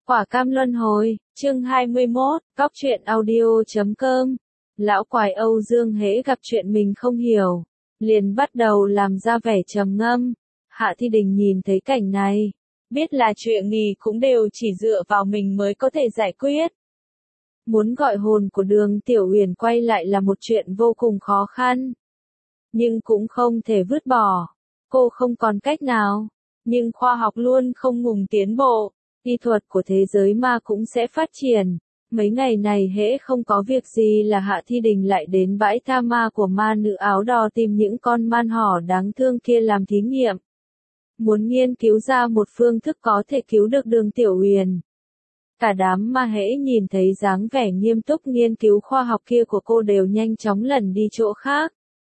Quả cam luân hồi, chương 21, góc truyện audio.com. Lão quái Âu Dương hễ gặp chuyện mình không hiểu, liền bắt đầu làm ra vẻ trầm ngâm. Hạ Thi Đình nhìn thấy cảnh này, biết là chuyện gì cũng đều chỉ dựa vào mình mới có thể giải quyết. Muốn gọi hồn của Đường Tiểu Uyển quay lại là một chuyện vô cùng khó khăn, nhưng cũng không thể vứt bỏ. Cô không còn cách nào, nhưng khoa học luôn không ngừng tiến bộ. Y thuật của thế giới ma cũng sẽ phát triển. Mấy ngày này hễ không có việc gì là Hạ Thi Đình lại đến bãi tha ma của ma nữ áo đỏ tìm những con man hỏ đáng thương kia làm thí nghiệm. Muốn nghiên cứu ra một phương thức có thể cứu được Đường Tiểu Uyển. Cả đám ma hễ nhìn thấy dáng vẻ nghiêm túc nghiên cứu khoa học kia của cô đều nhanh chóng lẩn đi chỗ khác.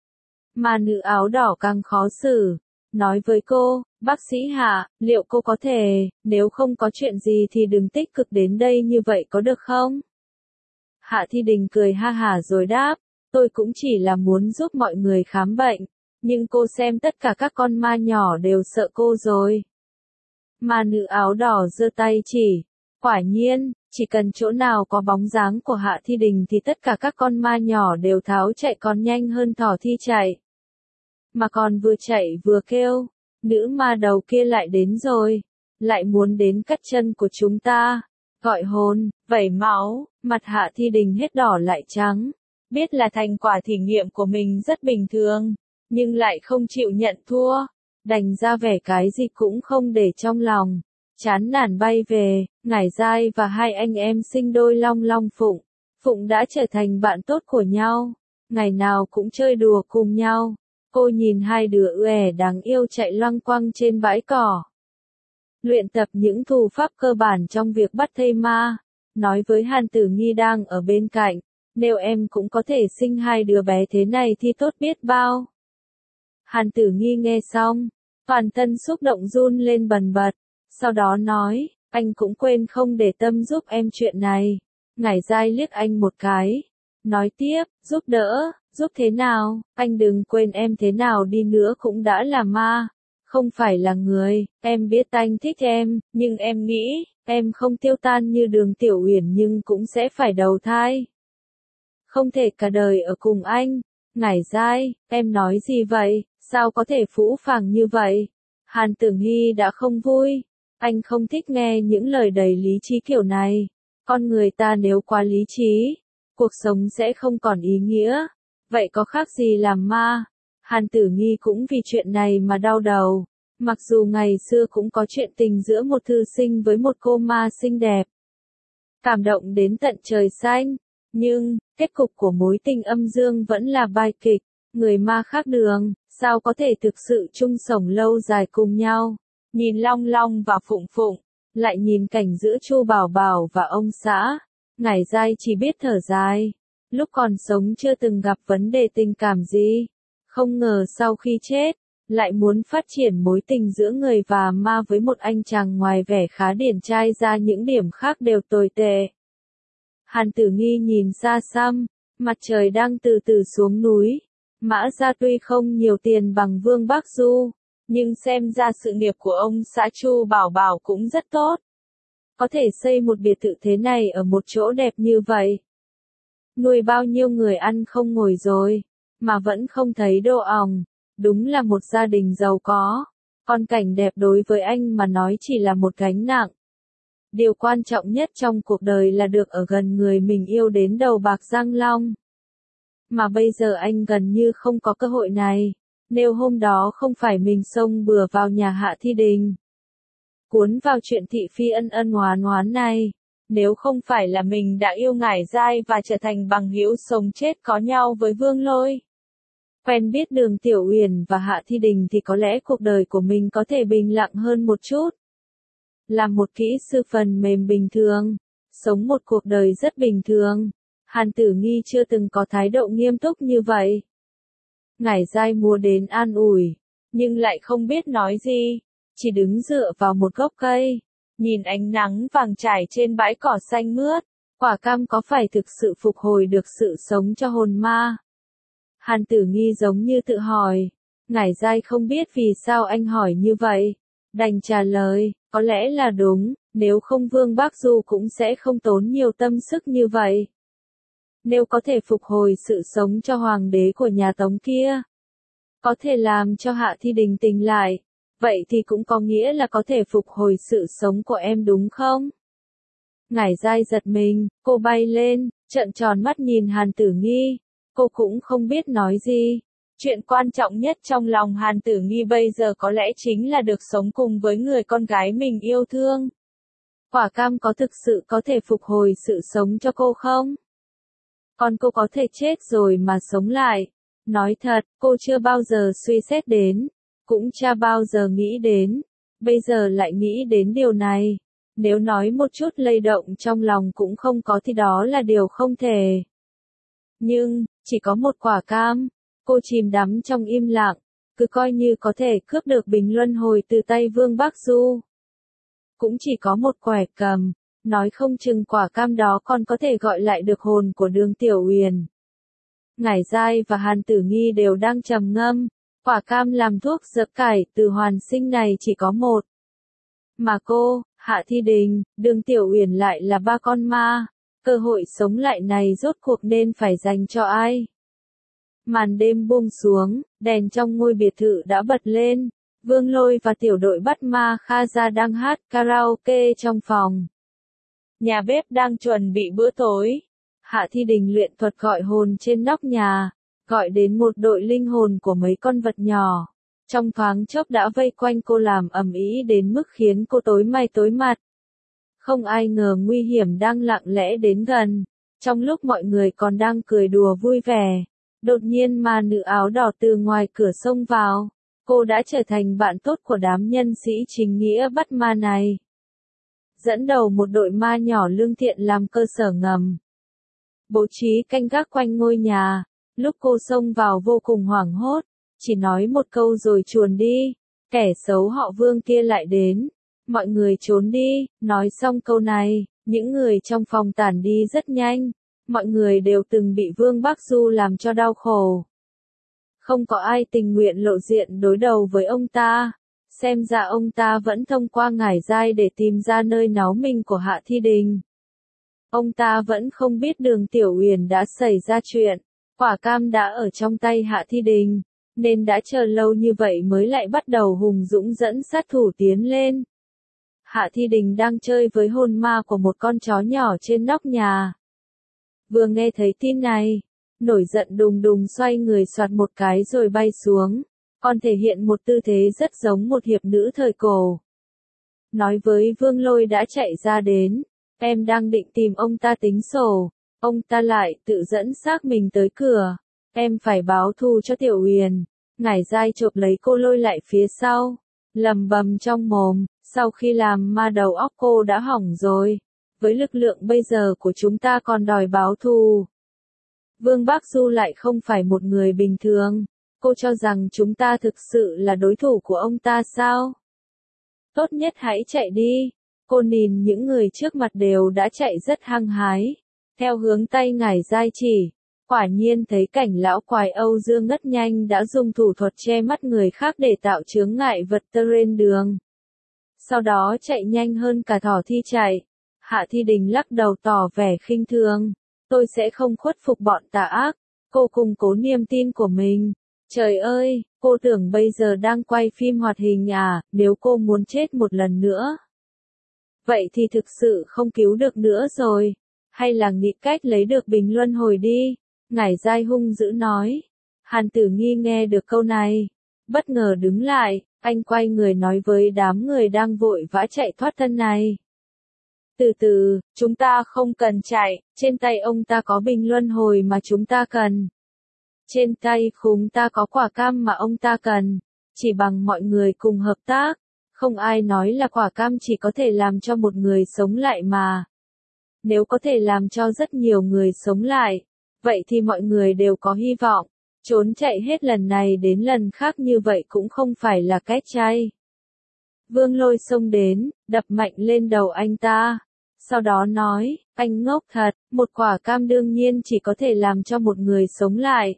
Ma nữ áo đỏ càng khó xử, nói với cô, bác sĩ Hạ, liệu cô có thể, nếu không có chuyện gì thì đừng tích cực đến đây như vậy có được không? Hạ Thi Đình cười ha hả rồi đáp, tôi cũng chỉ là muốn giúp mọi người khám bệnh, nhưng cô xem tất cả các con ma nhỏ đều sợ cô rồi. Ma nữ áo đỏ giơ tay chỉ, quả nhiên, chỉ cần chỗ nào có bóng dáng của Hạ Thi Đình thì tất cả các con ma nhỏ đều tháo chạy còn nhanh hơn thỏ thi chạy. Mà còn vừa chạy vừa kêu, nữ ma đầu kia lại đến rồi, lại muốn đến cắt chân của chúng ta, gọi hồn, vẩy máu, mặt Hạ Thi Đình hết đỏ lại trắng, biết là thành quả thí nghiệm của mình rất bình thường, nhưng lại không chịu nhận thua, đành ra vẻ cái gì cũng không để trong lòng, chán nản bay về. Ngải Giai và hai anh em sinh đôi Long Long Phụng, Phụng đã trở thành bạn tốt của nhau, ngày nào cũng chơi đùa cùng nhau. Cô nhìn hai đứa uể đáng yêu chạy loanh quanh trên bãi cỏ, luyện tập những thủ pháp cơ bản trong việc bắt thây ma, nói với Hàn Tử Nghi đang ở bên cạnh, nếu em cũng có thể sinh hai đứa bé thế này thì tốt biết bao. Hàn Tử Nghi nghe xong, toàn thân xúc động run lên bần bật, sau đó nói, anh cũng quên không để tâm giúp em chuyện này. Ngải Giai liếc anh một cái, nói tiếp, giúp đỡ. Giúp thế nào, anh đừng quên em thế nào đi nữa cũng đã là ma, không phải là người, em biết anh thích em, nhưng em nghĩ, em không tiêu tan như Đường Tiểu Uyển nhưng cũng sẽ phải đầu thai. Không thể cả đời ở cùng anh. Ngải Giai, em nói gì vậy, sao có thể phũ phàng như vậy? Hàn Tử Nghi đã không vui, anh không thích nghe những lời đầy lý trí kiểu này, con người ta nếu quá lý trí, cuộc sống sẽ không còn ý nghĩa. Vậy có khác gì làm ma? Hàn Tử Nghi cũng vì chuyện này mà đau đầu. Mặc dù ngày xưa cũng có chuyện tình giữa một thư sinh với một cô ma xinh đẹp, cảm động đến tận trời xanh, nhưng, kết cục của mối tình âm dương vẫn là bi kịch. Người ma khác đường, sao có thể thực sự chung sống lâu dài cùng nhau? Nhìn Long Long và Phụng Phụng, lại nhìn cảnh giữa Chu Bảo Bảo và ông xã, Ngải Giai chỉ biết thở dài. Lúc còn sống chưa từng gặp vấn đề tình cảm gì, không ngờ sau khi chết, lại muốn phát triển mối tình giữa người và ma với một anh chàng ngoài vẻ khá điển trai ra những điểm khác đều tồi tệ. Hàn Tử Nghi nhìn xa xăm, mặt trời đang từ từ xuống núi, Mã gia tuy không nhiều tiền bằng Vương Bắc Du, nhưng xem ra sự nghiệp của ông xã Chu Bảo Bảo cũng rất tốt. Có thể xây một biệt thự thế này ở một chỗ đẹp như vậy. Nuôi bao nhiêu người ăn không ngồi rồi, mà vẫn không thấy đô òng, đúng là một gia đình giàu có. Con cảnh đẹp đối với anh mà nói chỉ là một gánh nặng. Điều quan trọng nhất trong cuộc đời là được ở gần người mình yêu đến đầu bạc răng long. Mà bây giờ anh gần như không có cơ hội này, nếu hôm đó không phải mình xông bừa vào nhà Hạ Thi Đình, cuốn vào chuyện thị phi ân ân oán oán này. Nếu không phải là mình đã yêu Ngải Giai và trở thành bằng hữu sống chết có nhau với Vương Lôi, quen biết Đường Tiểu Uyển và Hạ Thi Đình thì có lẽ cuộc đời của mình có thể bình lặng hơn một chút. Làm một kỹ sư phần mềm bình thường, sống một cuộc đời rất bình thường, Hàn Tử Nghi chưa từng có thái độ nghiêm túc như vậy. Ngải Giai mua đến an ủi, nhưng lại không biết nói gì, chỉ đứng dựa vào một gốc cây. Nhìn ánh nắng vàng trải trên bãi cỏ xanh mướt, quả cam có phải thực sự phục hồi được sự sống cho hồn ma? Hàn Tử Nghi giống như tự hỏi. Ngải Giai không biết vì sao anh hỏi như vậy, đành trả lời, có lẽ là đúng, Nếu không Vương Bác Du cũng sẽ không tốn nhiều tâm sức như vậy. Nếu có thể phục hồi sự sống cho hoàng đế của nhà Tống kia, có thể làm cho Hạ Thi Đình tỉnh lại, vậy thì cũng có nghĩa là có thể phục hồi sự sống của em đúng không? Ngải Giai giật mình, cô bay lên, trợn tròn mắt nhìn Hàn Tử Nghi, cô cũng không biết nói gì. Chuyện quan trọng nhất trong lòng Hàn Tử Nghi bây giờ có lẽ chính là được sống cùng với người con gái mình yêu thương. Quả cam có thực sự có thể phục hồi sự sống cho cô không? Còn cô có thể chết rồi mà sống lại. Nói thật, cô chưa bao giờ suy xét đến, cũng chưa bao giờ nghĩ đến, bây giờ lại nghĩ đến điều này. Nếu nói một chút lay động trong lòng cũng không có thì đó là điều không thể. Nhưng, chỉ có một quả cam, cô chìm đắm trong im lặng, cứ coi như có thể cướp được bình luân hồi từ tay Vương Bác Du. Cũng chỉ có một quẻ cầm, nói không chừng quả cam đó còn có thể gọi lại được hồn của Đường Tiểu Uyển. Ngải Giai và Hàn Tử Nghi đều đang trầm ngâm, quả cam làm thuốc dập cải từ hoàn sinh này chỉ có một. Mà cô, Hạ Thi Đình, Đường Tiểu Uyển lại là ba con ma, cơ hội sống lại này rốt cuộc nên phải dành cho ai? Màn đêm buông xuống, đèn trong ngôi biệt thự đã bật lên, Vương Lôi và tiểu đội bắt ma Kha Gia đang hát karaoke trong phòng. Nhà bếp đang chuẩn bị bữa tối. Hạ Thi Đình luyện thuật gọi hồn trên nóc nhà, gọi đến một đội linh hồn của mấy con vật nhỏ. Trong thoáng chốc đã vây quanh cô làm ầm ĩ đến mức khiến cô tối mày tối mặt. Không ai ngờ nguy hiểm đang lặng lẽ đến gần. Trong lúc mọi người còn đang cười đùa vui vẻ, đột nhiên ma nữ áo đỏ từ ngoài cửa xông vào. Cô đã trở thành bạn tốt của đám nhân sĩ chính nghĩa bắt ma này. Dẫn đầu một đội ma nhỏ lương thiện làm cơ sở ngầm. Bố trí canh gác quanh ngôi nhà. Lúc cô xông vào vô cùng hoảng hốt, chỉ nói một câu rồi chuồn đi. Kẻ xấu họ Vương kia lại đến. Mọi người trốn đi, nói xong câu này, những người trong phòng tản đi rất nhanh. Mọi người đều từng bị Vương Bác Du làm cho đau khổ. Không có ai tình nguyện lộ diện đối đầu với ông ta. Xem ra ông ta vẫn thông qua Ngải Giai để tìm ra nơi náu mình của Hạ Thi Đình. Ông ta vẫn không biết Đường Tiểu Uyển đã xảy ra chuyện. Quả cam đã ở trong tay Hạ Thi Đình, nên đã chờ lâu như vậy mới lại bắt đầu hùng dũng dẫn sát thủ tiến lên. Hạ Thi Đình đang chơi với hồn ma của một con chó nhỏ trên nóc nhà. Vừa nghe thấy tin này, nổi giận đùng đùng xoay người soạt một cái rồi bay xuống, còn thể hiện một tư thế rất giống một hiệp nữ thời cổ. Nói với Vương Lôi đã chạy ra đến, em đang định tìm ông ta tính sổ, ông ta lại tự dẫn xác mình tới cửa, em phải báo thù cho Tiểu Uyển. Ngải Giai chộp lấy cô lôi lại phía sau, lầm bầm trong mồm, sau khi làm ma đầu óc cô đã hỏng rồi, với lực lượng bây giờ của chúng ta còn đòi báo thù. Vương Bác Du lại không phải một người bình thường, cô cho rằng chúng ta thực sự là đối thủ của ông ta sao? Tốt nhất hãy chạy đi. Cô nhìn những người trước mặt đều đã chạy rất hăng hái, theo hướng tay Ngải Giai chỉ. Quả nhiên thấy cảnh lão quái Âu Dương ngất nhanh đã dùng thủ thuật che mắt người khác để tạo chướng ngại vật trên đường. Sau đó chạy nhanh hơn cả thỏ thi chạy. Hạ Thi Đình lắc đầu tỏ vẻ khinh thường. Tôi sẽ không khuất phục bọn tà ác. Cô củng cố niềm tin của mình. Trời ơi, cô tưởng bây giờ đang quay phim hoạt hình à, nếu cô muốn chết một lần nữa. Vậy thì thực sự không cứu được nữa rồi. Hay là nghĩ cách lấy được bình luân hồi đi. Ngải Giai hung dữ nói. Hàn Tử Nghi nghe được câu này, bất ngờ đứng lại, anh quay người nói với đám người đang vội vã chạy thoát thân này. Từ từ, chúng ta không cần chạy, trên tay ông ta có bình luân hồi mà chúng ta cần. Trên tay chúng ta có quả cam mà ông ta cần, chỉ bằng mọi người cùng hợp tác, không ai nói là quả cam chỉ có thể làm cho một người sống lại mà. Nếu có thể làm cho rất nhiều người sống lại, vậy thì mọi người đều có hy vọng. Trốn chạy hết lần này đến lần khác như vậy cũng không phải là cách chay. Vương Lôi xông đến, đập mạnh lên đầu anh ta. Sau đó nói, anh ngốc thật, một quả cam đương nhiên chỉ có thể làm cho một người sống lại.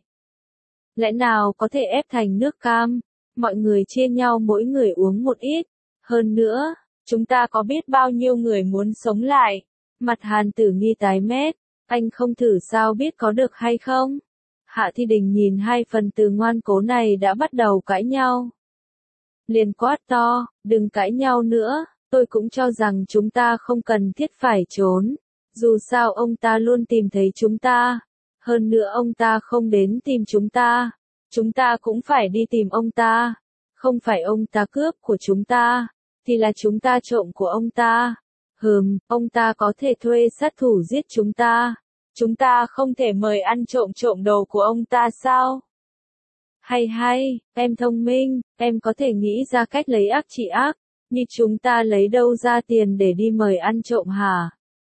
Lẽ nào có thể ép thành nước cam? Mọi người chia nhau mỗi người uống một ít. Hơn nữa, Chúng ta có biết bao nhiêu người muốn sống lại. Mặt Hàn Tử Nghi tái mét, anh không thử sao biết có được hay không? Hạ Thi Đình nhìn hai phần tử ngoan cố này đã bắt đầu cãi nhau. Liền quát to, đừng cãi nhau nữa, tôi cũng cho rằng chúng ta không cần thiết phải trốn. Dù sao ông ta luôn tìm thấy chúng ta. Hơn nữa ông ta không đến tìm chúng ta cũng phải đi tìm ông ta. Không phải ông ta cướp của chúng ta, thì là chúng ta trộm của ông ta. Ông ta có thể thuê sát thủ giết chúng ta. Chúng ta không thể mời ăn trộm đồ của ông ta sao? Hay, em thông minh, em có thể nghĩ ra cách lấy ác trị ác, nhưng chúng ta lấy đâu ra tiền để đi mời ăn trộm hả?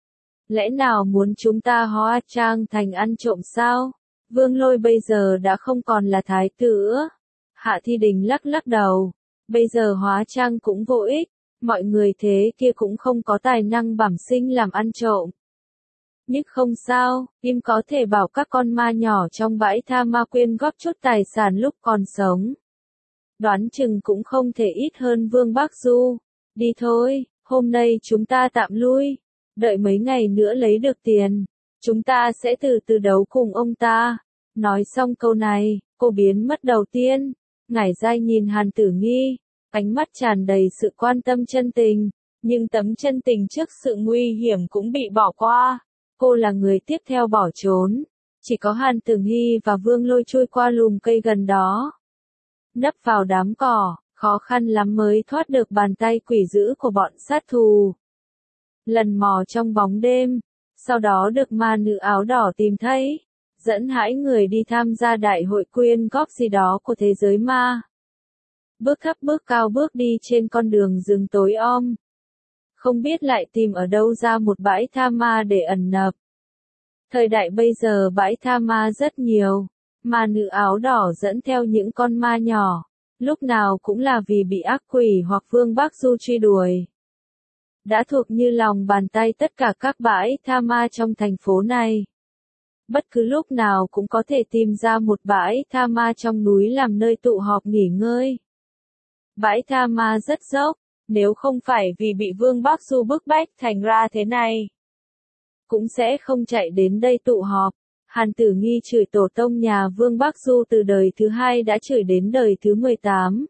Lẽ nào muốn chúng ta hóa trang thành ăn trộm sao? Vương Lôi bây giờ đã không còn là thái tử. Hạ Thi Đình lắc đầu, bây giờ hóa trang cũng vô ích, mọi người thế kia cũng không có tài năng bẩm sinh làm ăn trộm. Nhưng không sao, im có thể bảo các con ma nhỏ trong bãi tha ma quyên góp chút tài sản lúc còn sống. Đoán chừng cũng không thể ít hơn Vương Bác Du. Đi thôi, hôm nay chúng ta tạm lui. Đợi mấy ngày nữa lấy được tiền, chúng ta sẽ từ từ đấu cùng ông ta. Nói xong câu này, cô biến mất đầu tiên. Ngải Giai nhìn Hàn Tử Nghi, ánh mắt tràn đầy sự quan tâm chân tình. Nhưng tấm chân tình trước sự nguy hiểm cũng bị bỏ qua. Cô là người tiếp theo bỏ trốn. Chỉ có Hàn Tử Nghi và Vương Lôi chui qua lùm cây gần đó. Nấp vào đám cỏ, khó khăn lắm mới thoát được bàn tay quỷ dữ của bọn sát thủ. Lần mò trong bóng đêm, sau đó được ma nữ áo đỏ tìm thấy, dẫn hãi người đi tham gia đại hội quyên góp gì đó của thế giới ma. Bước thấp bước cao bước đi trên con đường rừng tối om. Không biết lại tìm ở đâu ra một bãi tha ma để ẩn nấp. Thời đại bây giờ bãi tha ma rất nhiều, ma nữ áo đỏ dẫn theo những con ma nhỏ, lúc nào cũng là vì bị ác quỷ hoặc Vương Bác Du truy đuổi. Đã thuộc như lòng bàn tay tất cả các bãi tha ma trong thành phố này. Bất cứ lúc nào cũng có thể tìm ra một bãi tha ma trong núi làm nơi tụ họp nghỉ ngơi. Bãi tha ma rất dốc, nếu không phải vì bị Vương Bác Du bức bách thành ra thế này, cũng sẽ không chạy đến đây tụ họp. Hàn Tử Nghi chửi tổ tông nhà Vương Bác Du từ đời thứ 2 đã chửi đến đời thứ 18.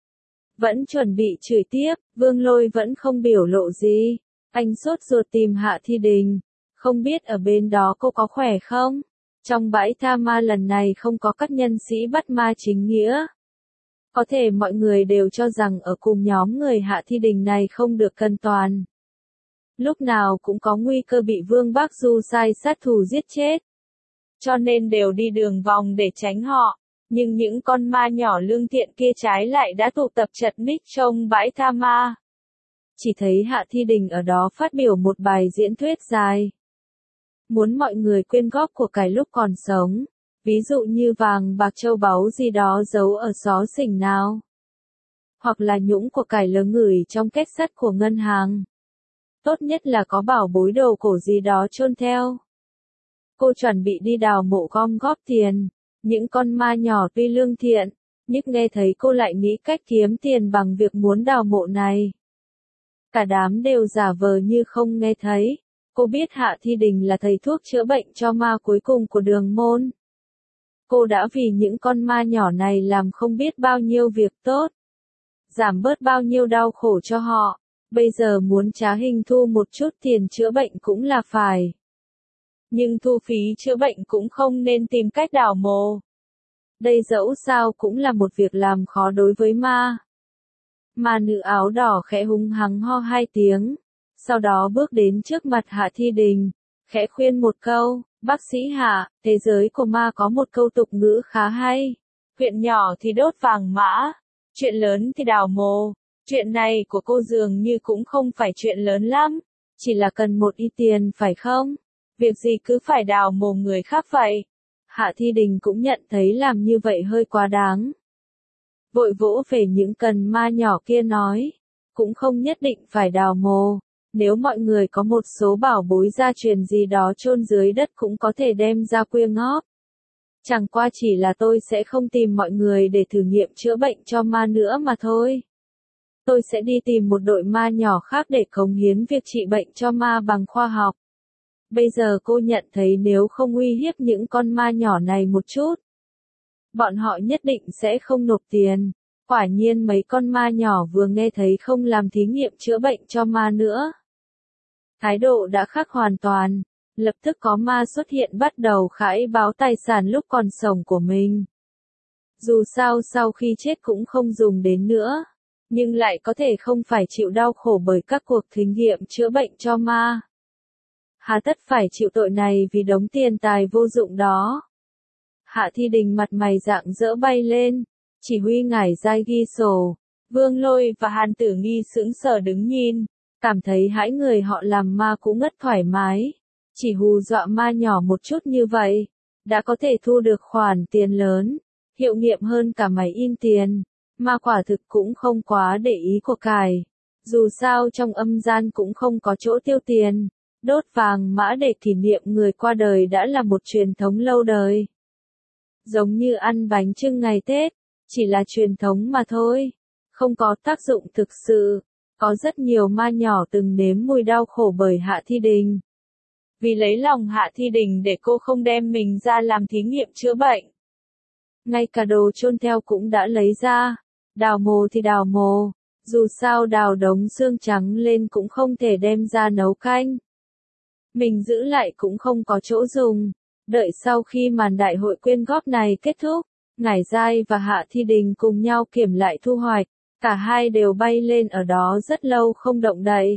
Vẫn chuẩn bị chửi tiếp, Vương Lôi vẫn không biểu lộ gì. Anh sốt ruột tìm Hạ Thi Đình. Không biết ở bên đó cô có khỏe không? Trong bãi tha ma lần này không có các nhân sĩ bắt ma chính nghĩa. Có thể mọi người đều cho rằng ở cùng nhóm người Hạ Thi Đình này không được cân toàn. Lúc nào cũng có nguy cơ bị Vương Bác Du sai sát thủ giết chết. Cho nên đều đi đường vòng để tránh họ. Nhưng những con ma nhỏ lương thiện kia trái lại đã tụ tập chật ních trong bãi tha ma. Chỉ thấy Hạ Thi Đình ở đó phát biểu một bài diễn thuyết dài. Muốn mọi người quyên góp của cải lúc còn sống. Ví dụ như vàng bạc châu báu gì đó giấu ở xó xỉnh nào. Hoặc là nhũng của cải lớn ngửi trong két sắt của ngân hàng. Tốt nhất là có bảo bối đồ cổ gì đó chôn theo. Cô chuẩn bị đi đào mộ gom góp tiền. Những con ma nhỏ tuy lương thiện, nhưng nghe thấy cô lại nghĩ cách kiếm tiền bằng việc muốn đào mộ này. Cả đám đều giả vờ như không nghe thấy. Cô biết Hạ Thi Đình là thầy thuốc chữa bệnh cho ma cuối cùng của Đường Môn. Cô đã vì những con ma nhỏ này làm không biết bao nhiêu việc tốt. Giảm bớt bao nhiêu đau khổ cho họ. Bây giờ muốn trá hình thu một chút tiền chữa bệnh cũng là phải. Nhưng thu phí chữa bệnh cũng không nên tìm cách đào mộ. Đây dẫu sao cũng là một việc làm khó đối với ma. Ma nữ áo đỏ khẽ hung hăng ho 2 tiếng. Sau đó bước đến trước mặt Hạ Thi Đình. Khẽ khuyên một câu, bác sĩ Hạ, thế giới của ma có một câu tục ngữ khá hay. Chuyện nhỏ thì đốt vàng mã. Chuyện lớn thì đào mộ. Chuyện này của cô dường như cũng không phải chuyện lớn lắm. Chỉ là cần một ít tiền phải không? Việc gì cứ phải đào mộ người khác vậy? Hạ Thi Đình cũng nhận thấy làm như vậy hơi quá đáng. Vội vỗ về những cần ma nhỏ kia nói. Cũng không nhất định phải đào mộ. Nếu mọi người có một số bảo bối gia truyền gì đó chôn dưới đất cũng có thể đem ra quyên góp. Chẳng qua chỉ là tôi sẽ không tìm mọi người để thử nghiệm chữa bệnh cho ma nữa mà thôi. Tôi sẽ đi tìm một đội ma nhỏ khác để cống hiến việc trị bệnh cho ma bằng khoa học. Bây giờ cô nhận thấy nếu không uy hiếp những con ma nhỏ này một chút, bọn họ nhất định sẽ không nộp tiền. Quả nhiên mấy con ma nhỏ vừa nghe thấy không làm thí nghiệm chữa bệnh cho ma nữa. Thái độ đã khác hoàn toàn. Lập tức có ma xuất hiện bắt đầu khải báo tài sản lúc còn sống của mình. Dù sao sau khi chết cũng không dùng đến nữa, nhưng lại có thể không phải chịu đau khổ bởi các cuộc thí nghiệm chữa bệnh cho ma. Hà tất phải chịu tội này vì đống tiền tài vô dụng đó. Hạ Thi Đình mặt mày rạng rỡ bay lên, chỉ huy ngải giai ghi sổ. Vương Lôi và Hàn Tử Nghi sững sờ đứng nhìn, cảm thấy hãi người họ làm ma cũng ngất thoải mái. Chỉ hù dọa ma nhỏ một chút như vậy, đã có thể thu được khoản tiền lớn, hiệu nghiệm hơn cả máy in tiền. Ma quả thực cũng không quá để ý của cải. Dù sao trong âm gian cũng không có chỗ tiêu tiền. Đốt vàng mã để kỷ niệm người qua đời đã là một truyền thống lâu đời. Giống như ăn bánh chưng ngày Tết, chỉ là truyền thống mà thôi, không có tác dụng thực sự. Có rất nhiều ma nhỏ từng nếm mùi đau khổ bởi Hạ Thi Đình. Vì lấy lòng Hạ Thi Đình để cô không đem mình ra làm thí nghiệm chữa bệnh. Ngay cả đồ chôn theo cũng đã lấy ra. Đào mồ thì đào mồ, dù sao đào đống xương trắng lên cũng không thể đem ra nấu canh. Mình giữ lại cũng không có chỗ dùng. Đợi sau khi màn đại hội quyên góp này kết thúc, Ngải Giai và Hạ Thi Đình cùng nhau kiểm lại thu hoạch, cả hai đều bay lên ở đó rất lâu không động đậy.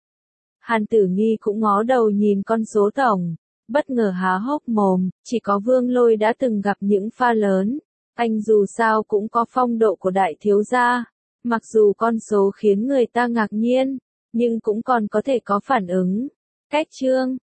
Hàn Tử Nghi cũng ngó đầu nhìn con số tổng, bất ngờ há hốc mồm, chỉ có Vương Lôi đã từng gặp những pha lớn, anh dù sao cũng có phong độ của đại thiếu gia, mặc dù con số khiến người ta ngạc nhiên, nhưng cũng còn có thể có phản ứng. Cách chương